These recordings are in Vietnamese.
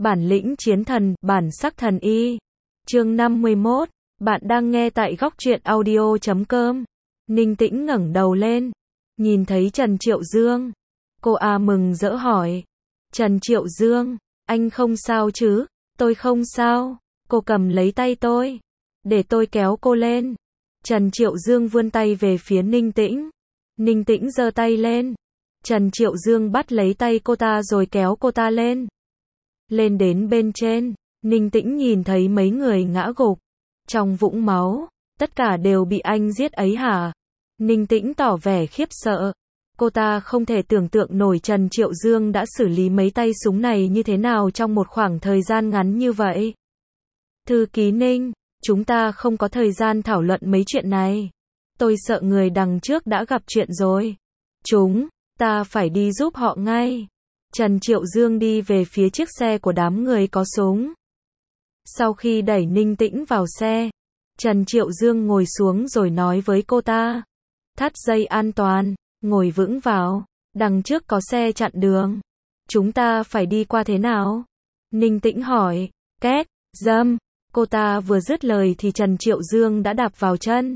Bản lĩnh chiến thần, bản sắc thần y. Chương 51. Bạn đang nghe tại góc truyện audio.com. Ninh Tĩnh ngẩng đầu lên, nhìn thấy Trần Triệu Dương. Cô mừng rỡ hỏi. Trần Triệu Dương, anh không sao chứ? Tôi không sao. Cô cầm lấy tay tôi, để tôi kéo cô lên. Trần Triệu Dương vươn tay về phía Ninh Tĩnh. Ninh Tĩnh giơ tay lên. Trần Triệu Dương bắt lấy tay cô ta rồi kéo cô ta lên. Lên đến bên trên, Ninh Tĩnh nhìn thấy mấy người ngã gục trong vũng máu, tất cả đều bị anh giết ấy hả? Ninh Tĩnh tỏ vẻ khiếp sợ. Cô ta không thể tưởng tượng nổi Trần Triệu Dương đã xử lý mấy tay súng này như thế nào trong một khoảng thời gian ngắn như vậy. Thư ký Ninh, chúng ta không có thời gian thảo luận mấy chuyện này. Tôi sợ người đằng trước đã gặp chuyện rồi. Chúng ta phải đi giúp họ ngay. Trần Triệu Dương đi về phía chiếc xe của đám người có súng. Sau khi đẩy Ninh Tĩnh vào xe, Trần Triệu Dương ngồi xuống rồi nói với cô ta. Thắt dây an toàn, ngồi vững vào, đằng trước có xe chặn đường. Chúng ta phải đi qua thế nào? Ninh Tĩnh hỏi. Két, dâm. Cô ta vừa dứt lời thì Trần Triệu Dương đã đạp vào chân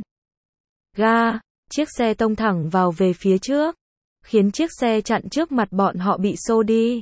ga, chiếc xe tông thẳng vào về phía trước, khiến chiếc xe chặn trước mặt bọn họ bị xô đi.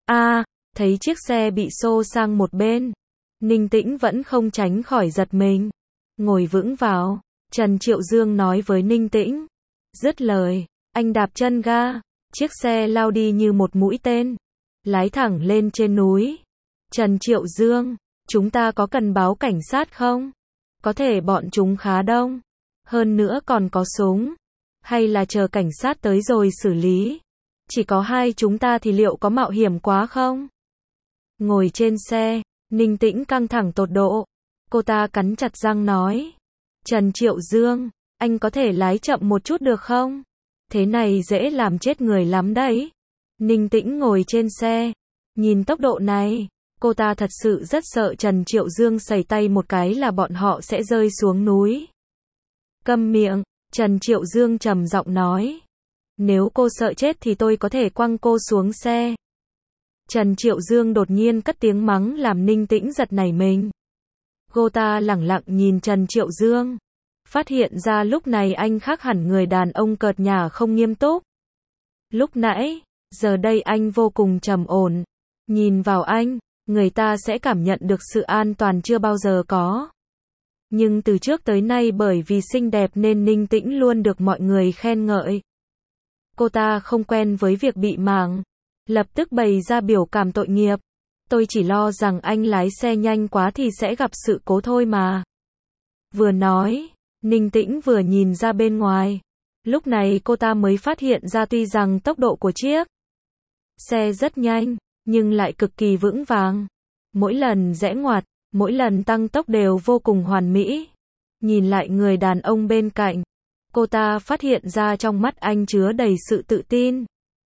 Thấy chiếc xe bị xô sang một bên, Ninh Tĩnh vẫn không tránh khỏi giật mình. Ngồi vững vào, Trần Triệu Dương nói với Ninh Tĩnh. Dứt lời, anh đạp chân ga, chiếc xe lao đi như một mũi tên, lái thẳng lên trên núi. Trần Triệu Dương, chúng ta có cần báo cảnh sát không? Có thể bọn chúng khá đông, hơn nữa còn có súng. Hay là chờ cảnh sát tới rồi xử lý? Chỉ có hai chúng ta thì liệu có mạo hiểm quá không? Ngồi trên xe, Ninh Tĩnh căng thẳng tột độ. Cô ta cắn chặt răng nói. Trần Triệu Dương, anh có thể lái chậm một chút được không? Thế này dễ làm chết người lắm đấy. Ninh Tĩnh ngồi trên xe, nhìn tốc độ này, cô ta thật sự rất sợ Trần Triệu Dương sẩy tay một cái là bọn họ sẽ rơi xuống núi. Câm miệng, Trần Triệu Dương trầm giọng nói. Nếu cô sợ chết thì tôi có thể quăng cô xuống xe. Trần Triệu Dương đột nhiên cất tiếng mắng làm Ninh Tĩnh giật nảy mình. Cô ta lẳng lặng nhìn Trần Triệu Dương, phát hiện ra lúc này anh khác hẳn người đàn ông cợt nhả không nghiêm túc. Lúc nãy, giờ đây anh vô cùng trầm ổn. Nhìn vào anh, người ta sẽ cảm nhận được sự an toàn chưa bao giờ có. Nhưng từ trước tới nay bởi vì xinh đẹp nên Ninh Tĩnh luôn được mọi người khen ngợi. Cô ta không quen với việc bị màng, lập tức bày ra biểu cảm tội nghiệp. Tôi chỉ lo rằng anh lái xe nhanh quá thì sẽ gặp sự cố thôi mà. Vừa nói, Ninh Tĩnh vừa nhìn ra bên ngoài. Lúc này cô ta mới phát hiện ra tuy rằng tốc độ của chiếc xe rất nhanh, nhưng lại cực kỳ vững vàng. Mỗi lần rẽ ngoặt, mỗi lần tăng tốc đều vô cùng hoàn mỹ. Nhìn lại người đàn ông bên cạnh, cô ta phát hiện ra trong mắt anh chứa đầy sự tự tin.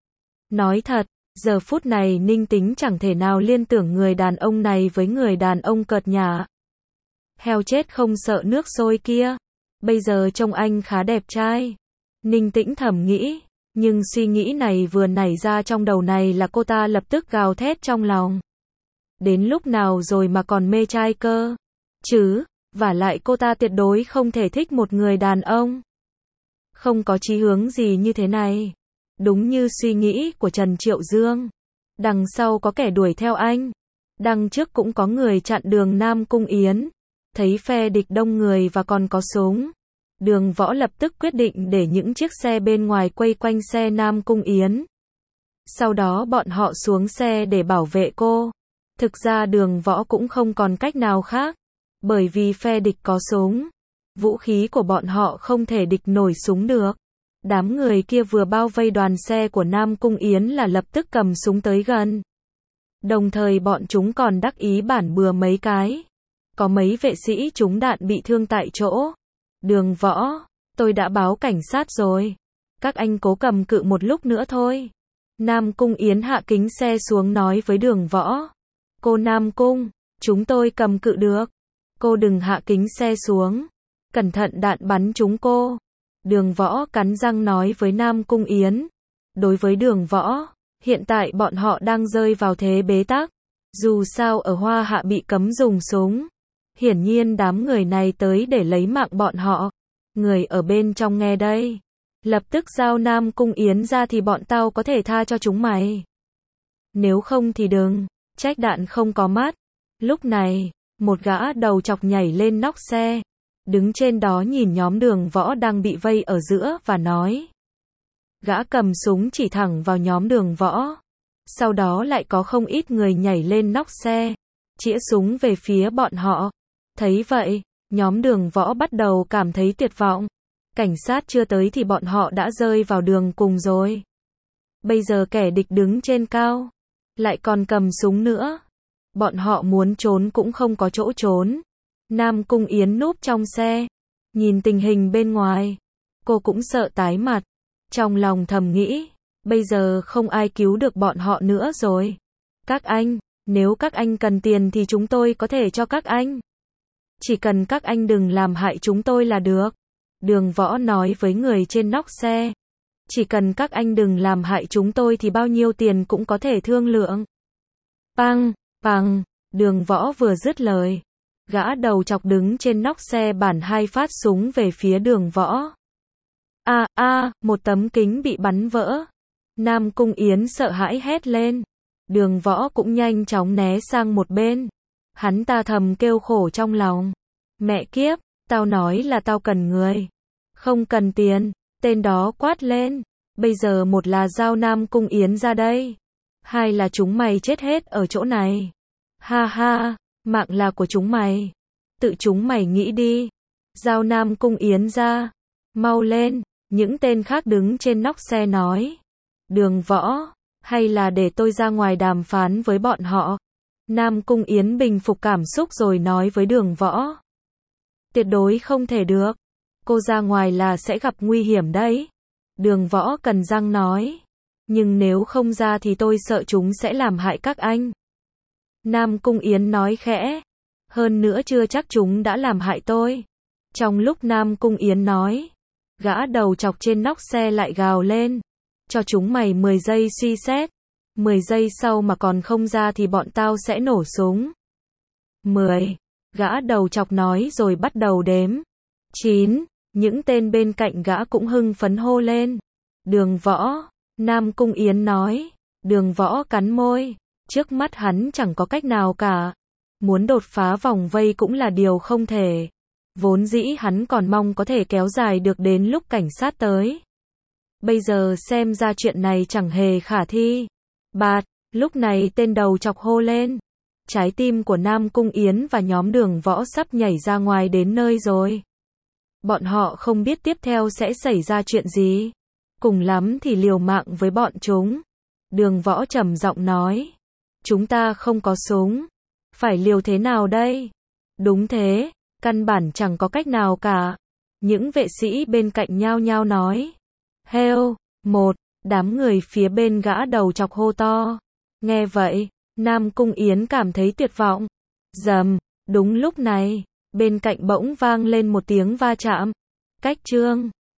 Nói thật, giờ phút này Ninh Tĩnh chẳng thể nào liên tưởng người đàn ông này với người đàn ông cợt nhả. Heo chết không sợ nước sôi kia. Bây giờ trông anh khá đẹp trai. Ninh Tĩnh thầm nghĩ, nhưng suy nghĩ này vừa nảy ra trong đầu này là cô ta lập tức gào thét trong lòng. Đến lúc nào rồi mà còn mê trai cơ? Chứ, vả lại cô ta tuyệt đối không thể thích một người đàn ông không có chí hướng gì như thế này. Đúng như suy nghĩ của Trần Triệu Dương. Đằng sau có kẻ đuổi theo anh. Đằng trước cũng có người chặn đường Nam Cung Yến. Thấy phe địch đông người và còn có súng. Đường Võ lập tức quyết định để những chiếc xe bên ngoài quay quanh xe Nam Cung Yến. Sau đó bọn họ xuống xe để bảo vệ cô. Thực ra Đường Võ cũng không còn cách nào khác. Bởi vì phe địch có súng. Vũ khí của bọn họ không thể địch nổi súng được. Đám người kia vừa bao vây đoàn xe của Nam Cung Yến là lập tức cầm súng tới gần. Đồng thời bọn chúng còn đắc ý bản bừa mấy cái. Có mấy vệ sĩ trúng đạn bị thương tại chỗ. Đường Võ, tôi đã báo cảnh sát rồi. Các anh cố cầm cự một lúc nữa thôi. Nam Cung Yến hạ kính xe xuống nói với Đường Võ. Cô Nam Cung, chúng tôi cầm cự được. Cô đừng hạ kính xe xuống. Cẩn thận đạn bắn chúng cô. Đường Võ cắn răng nói với Nam Cung Yến. Đối với Đường Võ, hiện tại bọn họ đang rơi vào thế bế tắc. Dù sao ở Hoa Hạ bị cấm dùng súng. Hiển nhiên đám người này tới để lấy mạng bọn họ. Người ở bên trong nghe đây. Lập tức giao Nam Cung Yến ra thì bọn tao có thể tha cho chúng mày. Nếu không thì đừng, trách đạn không có mắt. Lúc này, một gã đầu chọc nhảy lên nóc xe. Đứng trên đó nhìn nhóm Đường Võ đang bị vây ở giữa và nói. Gã cầm súng chỉ thẳng vào nhóm Đường Võ. Sau đó lại có không ít người nhảy lên nóc xe, chĩa súng về phía bọn họ. Thấy vậy, nhóm Đường Võ bắt đầu cảm thấy tuyệt vọng. Cảnh sát chưa tới thì bọn họ đã rơi vào đường cùng rồi. Bây giờ kẻ địch đứng trên cao, lại còn cầm súng nữa. Bọn họ muốn trốn cũng không có chỗ trốn. Nam Cung Yến núp trong xe, nhìn tình hình bên ngoài. Cô cũng sợ tái mặt. Trong lòng thầm nghĩ, bây giờ không ai cứu được bọn họ nữa rồi. Các anh, nếu các anh cần tiền thì chúng tôi có thể cho các anh. Chỉ cần các anh đừng làm hại chúng tôi là được. Đường Võ nói với người trên nóc xe. Chỉ cần các anh đừng làm hại chúng tôi thì bao nhiêu tiền cũng có thể thương lượng. Pang, pang, Đường Võ vừa dứt lời. Gã đầu chọc đứng trên nóc xe bản 2 phát súng về phía Đường Võ. Một tấm kính bị bắn vỡ. Nam Cung Yến sợ hãi hét lên. Đường Võ cũng nhanh chóng né sang một bên. Hắn ta thầm kêu khổ trong lòng. Mẹ kiếp, tao nói là tao cần người. Không cần tiền. Tên đó quát lên. Bây giờ một là giao Nam Cung Yến ra đây. Hai là chúng mày chết hết ở chỗ này. Ha ha, mạng là của chúng mày. Tự chúng mày nghĩ đi. Giao Nam Cung Yến ra. Mau lên. Những tên khác đứng trên nóc xe nói. Đường Võ, hay là để tôi ra ngoài đàm phán với bọn họ. Nam Cung Yến bình phục cảm xúc rồi nói với Đường Võ. Tuyệt đối không thể được. Cô ra ngoài là sẽ gặp nguy hiểm đấy. Đường Võ cắn răng nói. Nhưng nếu không ra thì tôi sợ chúng sẽ làm hại các anh. Nam Cung Yến nói khẽ. Hơn nữa chưa chắc chúng đã làm hại tôi. Trong lúc Nam Cung Yến nói, gã đầu chọc trên nóc xe lại gào lên. Cho chúng mày 10 giây suy xét. 10 giây sau mà còn không ra thì bọn tao sẽ nổ súng. 10. Gã đầu chọc nói rồi bắt đầu đếm. 9. Những tên bên cạnh gã cũng hưng phấn hô lên. Đường Võ. Nam Cung Yến nói. Đường Võ cắn môi. Trước mắt hắn chẳng có cách nào cả. Muốn đột phá vòng vây cũng là điều không thể. Vốn dĩ hắn còn mong có thể kéo dài được đến lúc cảnh sát tới. Bây giờ xem ra chuyện này chẳng hề khả thi. Bạt, lúc này tên đầu chọc hô lên. Trái tim của Nam Cung Yến và nhóm Đường Võ sắp nhảy ra ngoài đến nơi rồi. Bọn họ không biết tiếp theo sẽ xảy ra chuyện gì. Cùng lắm thì liều mạng với bọn chúng. Đường Võ trầm giọng nói. Chúng ta không có súng. Phải liều thế nào đây? Đúng thế, căn bản chẳng có cách nào cả. Những vệ sĩ bên cạnh nhao nhao nói. Heo, một, đám người phía bên gã đầu chọc hô to. Nghe vậy, Nam Cung Yến cảm thấy tuyệt vọng. Rầm, đúng lúc này, bên cạnh bỗng vang lên một tiếng va chạm. Cách chương